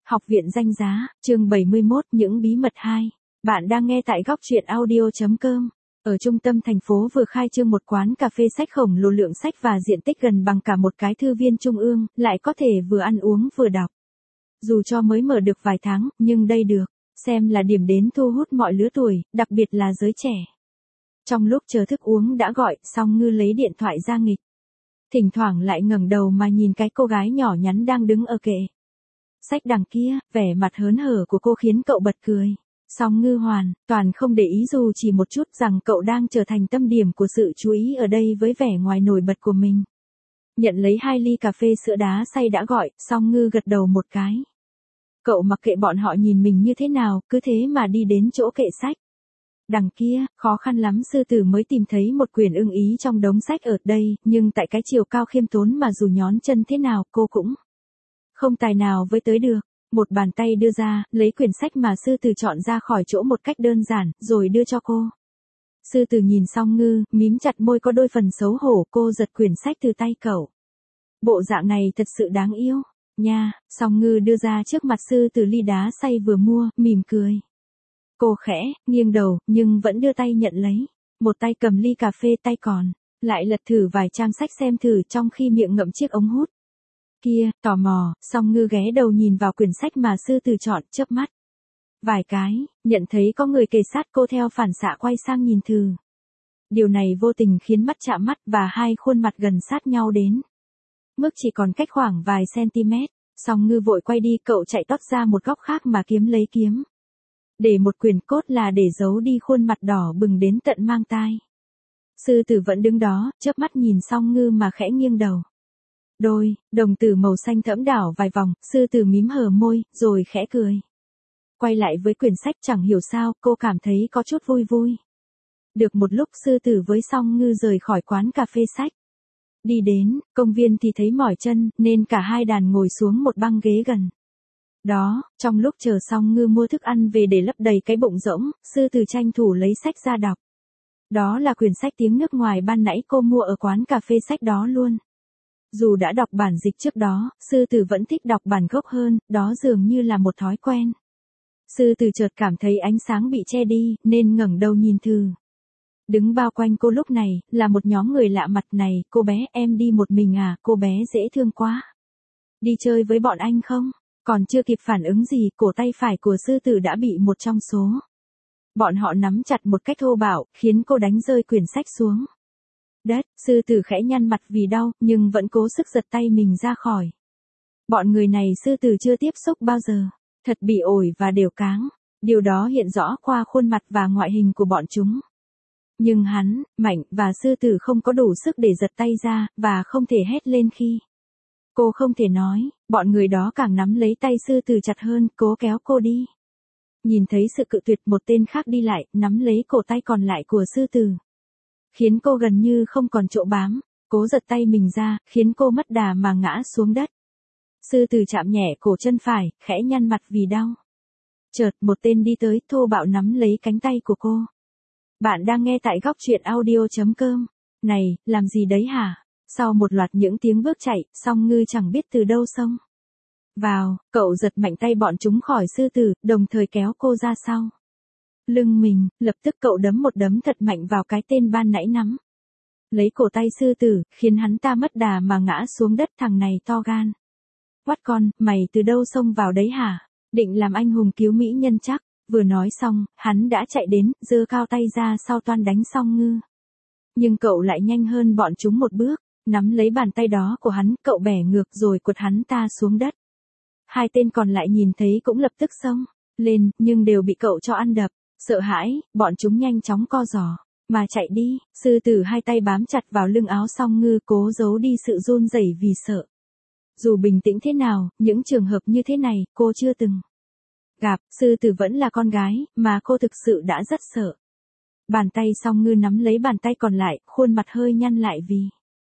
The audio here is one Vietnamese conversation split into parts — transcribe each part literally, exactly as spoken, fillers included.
Học viện danh giá, chương bảy mươi mốt, những bí mật hai. Bạn đang nghe tại góc truyện audio chấm com. Ở trung tâm thành phố vừa khai trương một quán cà phê sách khổng lồ, lượng sách và diện tích gần bằng cả một cái thư viên trung ương, lại có thể vừa ăn uống vừa đọc. Dù cho mới mở được vài tháng, nhưng đây được xem là điểm đến thu hút mọi lứa tuổi, đặc biệt là giới trẻ. Trong lúc chờ thức uống đã gọi, Song Ngư lấy điện thoại ra nghịch. Thỉnh thoảng lại ngẩng đầu mà nhìn cái cô gái nhỏ nhắn đang đứng ở kệ sách đằng kia, vẻ mặt hớn hở của cô khiến cậu bật cười. Song Ngư hoàn toàn không để ý dù chỉ một chút rằng cậu đang trở thành tâm điểm của sự chú ý ở đây với vẻ ngoài nổi bật của mình. Nhận lấy hai ly cà phê sữa đá xay đã gọi, Song Ngư gật đầu một cái. Cậu mặc kệ bọn họ nhìn mình như thế nào, cứ thế mà đi đến chỗ kệ sách. Đằng kia, khó khăn lắm sư tử mới tìm thấy một quyển ưng ý trong đống sách ở đây, nhưng tại cái chiều cao khiêm tốn mà dù nhón chân thế nào cô cũng không tài nào với tới được. Một bàn tay đưa ra, lấy quyển sách mà sư tử chọn ra khỏi chỗ một cách đơn giản, rồi đưa cho cô. Sư tử nhìn Song Ngư, mím chặt môi có đôi phần xấu hổ, cô giật quyển sách từ tay cậu. Bộ dạng này thật sự đáng yêu, nha. Song Ngư đưa ra trước mặt sư tử ly đá xay vừa mua, mỉm cười. Cô khẽ, nghiêng đầu, nhưng vẫn đưa tay nhận lấy. Một tay cầm ly cà phê, tay còn lại lật thử vài trang sách xem thử, trong khi miệng ngậm chiếc ống hút. Kia, tò mò, Song Ngư ghé đầu nhìn vào quyển sách mà sư tử chọn, chớp mắt vài cái, nhận thấy có người kề sát cô, theo phản xạ quay sang nhìn thử. Điều này vô tình khiến mắt chạm mắt và hai khuôn mặt gần sát nhau đến mức chỉ còn cách khoảng vài cm. Song Ngư vội quay đi, cậu chạy tót ra một góc khác mà kiếm lấy kiếm. Để một quyển, cốt là để giấu đi khuôn mặt đỏ bừng đến tận mang tai. Sư tử vẫn đứng đó, chớp mắt nhìn Song Ngư mà khẽ nghiêng đầu. Đôi đồng tử màu xanh thẫm đảo vài vòng, sư tử mím hờ môi, rồi khẽ cười. Quay lại với quyển sách, chẳng hiểu sao, cô cảm thấy có chút vui vui. Được một lúc, sư tử với Song Ngư rời khỏi quán cà phê sách. Đi đến công viên thì thấy mỏi chân, nên cả hai đàn ngồi xuống một băng ghế gần đó. Trong lúc chờ Song Ngư mua thức ăn về để lấp đầy cái bụng rỗng, sư tử tranh thủ lấy sách ra đọc. Đó là quyển sách tiếng nước ngoài ban nãy cô mua ở quán cà phê sách đó luôn. Dù đã đọc bản dịch trước đó, sư tử vẫn thích đọc bản gốc hơn, đó dường như là một thói quen. Sư tử chợt cảm thấy ánh sáng bị che đi, nên ngẩng đầu nhìn thử. Đứng bao quanh cô lúc này, là một nhóm người lạ mặt. Này, cô bé, em đi một mình à, cô bé dễ thương quá. Đi chơi với bọn anh không? Còn chưa kịp phản ứng gì, cổ tay phải của sư tử đã bị một trong số bọn họ nắm chặt một cách thô bạo, khiến cô đánh rơi quyển sách xuống đất. Sư tử khẽ nhăn mặt vì đau, nhưng vẫn cố sức giật tay mình ra khỏi. Bọn người này sư tử chưa tiếp xúc bao giờ, thật bị ổi và đều cáng. Điều đó hiện rõ qua khuôn mặt và ngoại hình của bọn chúng. Nhưng hắn, mạnh, và sư tử không có đủ sức để giật tay ra, và không thể hét lên khi cô không thể nói. Bọn người đó càng nắm lấy tay sư tử chặt hơn, cố kéo cô đi. Nhìn thấy sự cự tuyệt, một tên khác đi lại, nắm lấy cổ tay còn lại của sư tử, khiến cô gần như không còn chỗ bám. Cố giật tay mình ra, khiến cô mất đà mà ngã xuống đất. Sư tử chạm nhẹ cổ chân phải, khẽ nhăn mặt vì đau. Chợt, một tên đi tới, thô bạo nắm lấy cánh tay của cô. Bạn đang nghe tại góc truyện audio chấm com. Này, làm gì đấy hả? Sau một loạt những tiếng bước chạy, Song Ngư chẳng biết từ đâu xông vào, cậu giật mạnh tay bọn chúng khỏi sư tử, đồng thời kéo cô ra sau lưng mình. Lập tức cậu đấm một đấm thật mạnh vào cái tên ban nãy nắm lấy cổ tay sư tử, khiến hắn ta mất đà mà ngã xuống đất. Thằng này to gan. Quát con, mày từ đâu xông vào đấy hả? Định làm anh hùng cứu mỹ nhân chắc? Vừa nói xong, hắn đã chạy đến, giơ cao tay ra sau toan đánh Song Ngư. Nhưng cậu lại nhanh hơn bọn chúng một bước, nắm lấy bàn tay đó của hắn, cậu bẻ ngược rồi quật hắn ta xuống đất. Hai tên còn lại nhìn thấy cũng lập tức xông lên, nhưng đều bị cậu cho ăn đập. Sợ hãi, bọn chúng nhanh chóng co giò mà chạy đi. Sư tử hai tay bám chặt vào lưng áo Song Ngư, cố giấu đi sự run rẩy vì sợ. Dù bình tĩnh thế nào, những trường hợp như thế này, cô chưa từng gặp. Sư tử vẫn là con gái, mà cô thực sự đã rất sợ. Bàn tay Song Ngư nắm lấy bàn tay còn lại, khuôn mặt hơi nhăn lại vì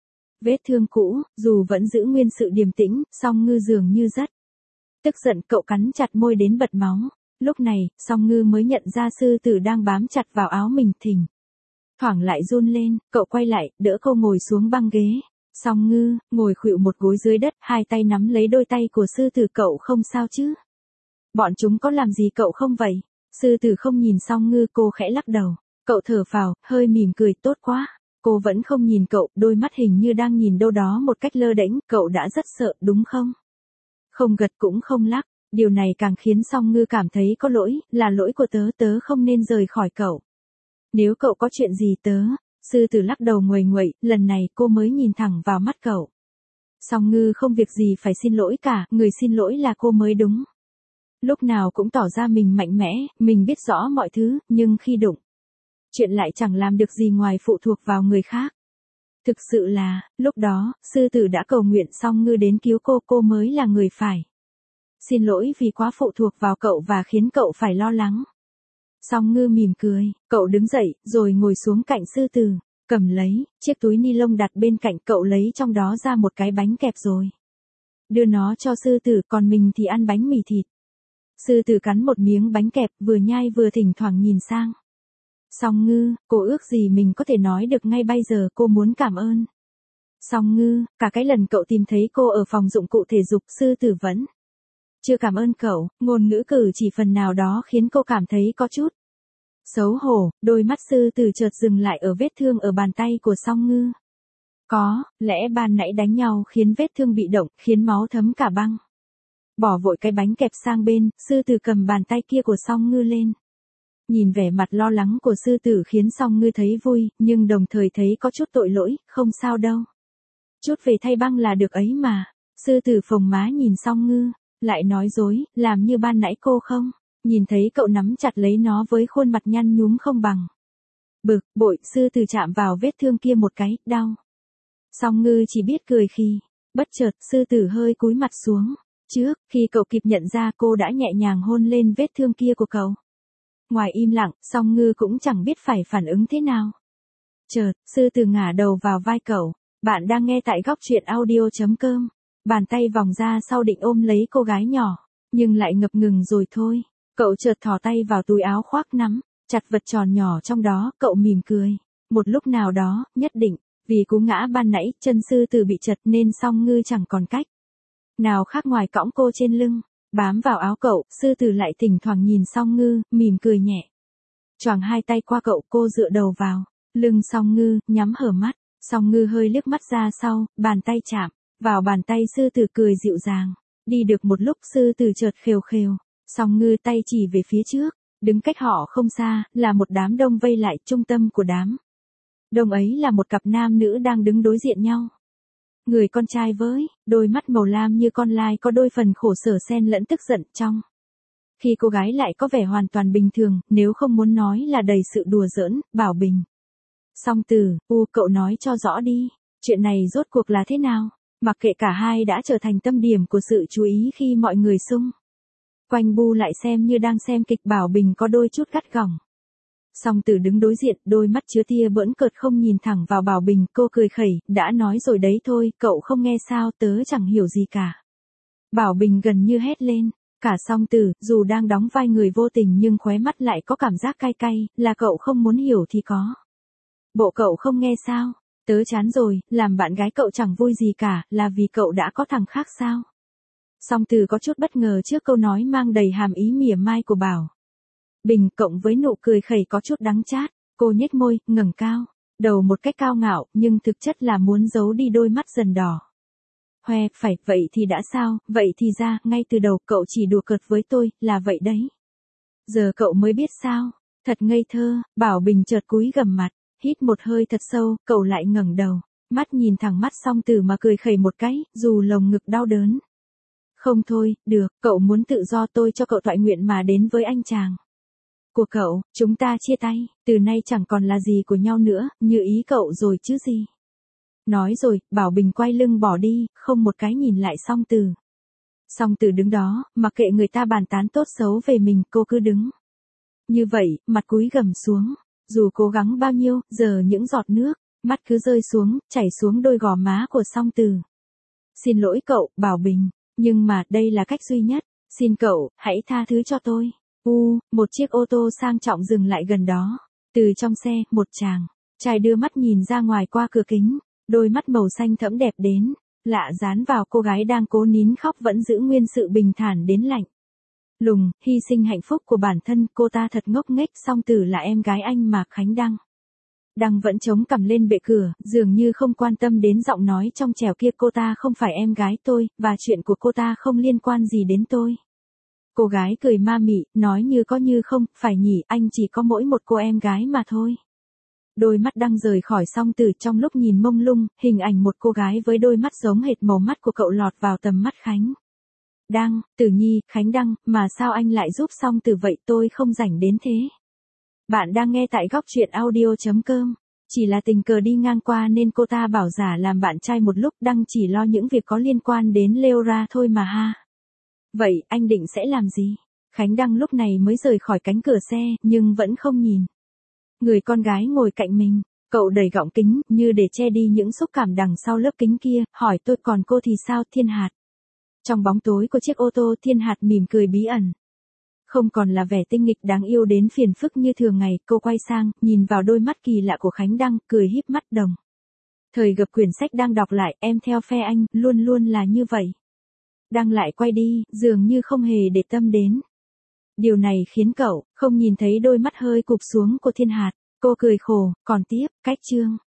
vết thương cũ. Dù vẫn giữ nguyên sự điềm tĩnh, Song Ngư dường như rất tức giận, cậu cắn chặt môi đến bật máu. Lúc này, Song Ngư mới nhận ra sư tử đang bám chặt vào áo mình, thỉnh thoảng lại run lên. Cậu quay lại, đỡ cô ngồi xuống băng ghế. Song Ngư ngồi khuỵu một gối dưới đất, hai tay nắm lấy đôi tay của sư tử. Cậu không sao chứ? Bọn chúng có làm gì cậu không vậy? Sư tử không nhìn Song Ngư, cô khẽ lắc đầu. Cậu thở phào, hơi mỉm cười, tốt quá. Cô vẫn không nhìn cậu, đôi mắt hình như đang nhìn đâu đó một cách lơ đễnh, cậu đã rất sợ, đúng không? Không gật cũng không lắc, điều này càng khiến Song Ngư cảm thấy có lỗi, là lỗi của tớ, tớ không nên rời khỏi cậu. Nếu cậu có chuyện gì tớ, sư tử lắc đầu nguầy nguậy, lần này cô mới nhìn thẳng vào mắt cậu. Song Ngư không việc gì phải xin lỗi cả, người xin lỗi là cô mới đúng. Lúc nào cũng tỏ ra mình mạnh mẽ, mình biết rõ mọi thứ, nhưng khi đụng chuyện lại chẳng làm được gì ngoài phụ thuộc vào người khác. Thực sự là, lúc đó, sư tử đã cầu nguyện Song Ngư đến cứu cô, cô mới là người phải xin lỗi vì quá phụ thuộc vào cậu và khiến cậu phải lo lắng. Song Ngư mỉm cười, cậu đứng dậy, rồi ngồi xuống cạnh sư tử, cầm lấy chiếc túi ni lông đặt bên cạnh, cậu lấy trong đó ra một cái bánh kẹp rồi đưa nó cho sư tử, còn mình thì ăn bánh mì thịt. Sư tử cắn một miếng bánh kẹp, vừa nhai vừa thỉnh thoảng nhìn sang Song Ngư, cô ước gì mình có thể nói được ngay bây giờ cô muốn cảm ơn Song Ngư, cả cái lần cậu tìm thấy cô ở phòng dụng cụ thể dục, sư tử vẫn chưa cảm ơn cậu, ngôn ngữ cử chỉ phần nào đó khiến cô cảm thấy có chút xấu hổ, đôi mắt sư tử chợt dừng lại ở vết thương ở bàn tay của Song Ngư. Có lẽ ban nãy đánh nhau khiến vết thương bị động, khiến máu thấm cả băng. Bỏ vội cái bánh kẹp sang bên, sư tử cầm bàn tay kia của Song Ngư lên. Nhìn vẻ mặt lo lắng của sư tử khiến Song Ngư thấy vui, nhưng đồng thời thấy có chút tội lỗi, không sao đâu. Chút về thay băng là được ấy mà. Sư tử phồng má nhìn Song Ngư, lại nói dối, làm như ban nãy cô không nhìn thấy cậu nắm chặt lấy nó với khuôn mặt nhăn nhúm không bằng. Bực, bội, sư tử chạm vào vết thương kia một cái, đau. Song Ngư chỉ biết cười khi, bất chợt, sư tử hơi cúi mặt xuống. Trước, khi cậu kịp nhận ra, cô đã nhẹ nhàng hôn lên vết thương kia của cậu. Ngoài im lặng, Song Ngư cũng chẳng biết phải phản ứng thế nào. Chợt, sư tử ngả đầu vào vai cậu. Bạn đang nghe tại góc truyện audio.com. Bàn tay vòng ra sau định ôm lấy cô gái nhỏ, nhưng lại ngập ngừng rồi thôi. Cậu chợt thò tay vào túi áo khoác nắm chặt vật tròn nhỏ trong đó, cậu mỉm cười. Một lúc nào đó, nhất định, vì cú ngã ban nãy, chân sư tử bị chật nên Song Ngư chẳng còn cách nào khác ngoài cõng cô trên lưng, bám vào áo cậu. Sư tử lại thỉnh thoảng nhìn Song Ngư, mỉm cười nhẹ. Choàng hai tay qua cậu, cô dựa đầu vào lưng Song Ngư, nhắm hở mắt. Song Ngư hơi liếc mắt ra sau, bàn tay chạm vào bàn tay sư tử, cười dịu dàng. Đi được một lúc, sư tử chợt khều khều. Song Ngư tay chỉ về phía trước, đứng cách họ không xa, là một đám đông vây lại. Trung tâm của đám đông ấy là một cặp nam nữ đang đứng đối diện nhau. Người con trai với đôi mắt màu lam như con lai có đôi phần khổ sở xen lẫn tức giận trong. Khi cô gái lại có vẻ hoàn toàn bình thường, nếu không muốn nói là đầy sự đùa giỡn, bảo bình. Song Tử, u cậu nói cho rõ đi, chuyện này rốt cuộc là thế nào? Mặc kệ, cả hai đã trở thành tâm điểm của sự chú ý khi mọi người xung quanh bu lại xem như đang xem kịch. Bảo Bình có đôi chút gắt gỏng. Song Tử đứng đối diện, đôi mắt chứa tia bỡn cợt không nhìn thẳng vào Bảo Bình, cô cười khẩy, đã nói rồi đấy thôi, cậu không nghe sao, tớ chẳng hiểu gì cả. Bảo Bình gần như hét lên. Cả Song Tử, dù đang đóng vai người vô tình nhưng khóe mắt lại có cảm giác cay cay, là cậu không muốn hiểu thì có. Bộ cậu không nghe sao? Tớ chán rồi, làm bạn gái cậu chẳng vui gì cả, là vì cậu đã có thằng khác sao? Song Tử có chút bất ngờ trước câu nói mang đầy hàm ý mỉa mai của Bảo Bình, cộng với nụ cười khẩy có chút đắng chát. Cô nhếch môi, ngẩng cao đầu một cách cao ngạo, nhưng thực chất là muốn giấu đi đôi mắt dần đỏ hoe. Phải, vậy thì đã sao? Vậy thì ra, ngay từ đầu cậu chỉ đùa cợt với tôi, là vậy đấy. Giờ cậu mới biết sao? Thật ngây thơ. Bảo Bình chợt cúi gằm mặt, hít một hơi thật sâu, cậu lại ngẩng đầu, mắt nhìn thẳng mắt Song Tử mà cười khẩy một cái, dù lồng ngực đau đớn. Không thôi, được, cậu muốn tự do, tôi cho cậu toại nguyện mà đến với anh chàng của cậu, chúng ta chia tay, từ nay chẳng còn là gì của nhau nữa, như ý cậu rồi chứ gì. Nói rồi, Bảo Bình quay lưng bỏ đi, không một cái nhìn lại Song Tử. Song Tử đứng đó, mặc kệ người ta bàn tán tốt xấu về mình, cô cứ đứng như vậy, mặt cúi gằm xuống. Dù cố gắng bao nhiêu, giờ những giọt nước mắt cứ rơi xuống, chảy xuống đôi gò má của Song Tử. Xin lỗi cậu, Bảo Bình, nhưng mà đây là cách duy nhất. Xin cậu, hãy tha thứ cho tôi. U, một chiếc ô tô sang trọng dừng lại gần đó. Từ trong xe, một chàng trai đưa mắt nhìn ra ngoài qua cửa kính, đôi mắt màu xanh thẫm đẹp đến lạ dán vào cô gái đang cố nín khóc, vẫn giữ nguyên sự bình thản đến lạnh lùng, hy sinh hạnh phúc của bản thân, cô ta thật ngốc nghếch, song tử là em gái anh mà. Khánh Đăng. Đăng vẫn chống cằm lên bệ cửa, dường như không quan tâm đến giọng nói trong trẻo kia. Cô ta không phải em gái tôi, và chuyện của cô ta không liên quan gì đến tôi. Cô gái cười ma mị, nói như có như không, phải nhỉ, anh chỉ có mỗi một cô em gái mà thôi. Đôi mắt Đăng rời khỏi song tử, trong lúc nhìn mông lung, hình ảnh một cô gái với đôi mắt giống hệt màu mắt của cậu lọt vào tầm mắt Khánh Đăng. Tử Nhi, Khánh Đăng, mà sao anh lại giúp song tử vậy, tôi không rảnh đến thế. Bạn đang nghe tại góc truyện audio.com. Chỉ là tình cờ đi ngang qua nên cô ta bảo giả làm bạn trai một lúc. Đăng chỉ lo những việc có liên quan đến Leora thôi mà ha. Vậy, anh định sẽ làm gì? Khánh Đăng lúc này mới rời khỏi cánh cửa xe, nhưng vẫn không nhìn người con gái ngồi cạnh mình. Cậu đẩy gọng kính, như để che đi những xúc cảm đằng sau lớp kính kia, hỏi tôi còn cô thì sao, Thiên Hạt? Trong bóng tối của chiếc ô tô, Thiên Hạt mỉm cười bí ẩn. Không còn là vẻ tinh nghịch đáng yêu đến phiền phức như thường ngày, cô quay sang, nhìn vào đôi mắt kỳ lạ của Khánh Đăng, cười híp mắt đồng. Thời gập quyển sách đang đọc lại, em theo phe anh, luôn luôn là như vậy. Đăng lại quay đi, dường như không hề để tâm đến. Điều này khiến cậu không nhìn thấy đôi mắt hơi cụp xuống của Thiên Hạt. Cô cười khổ, còn tiếp, cách chương.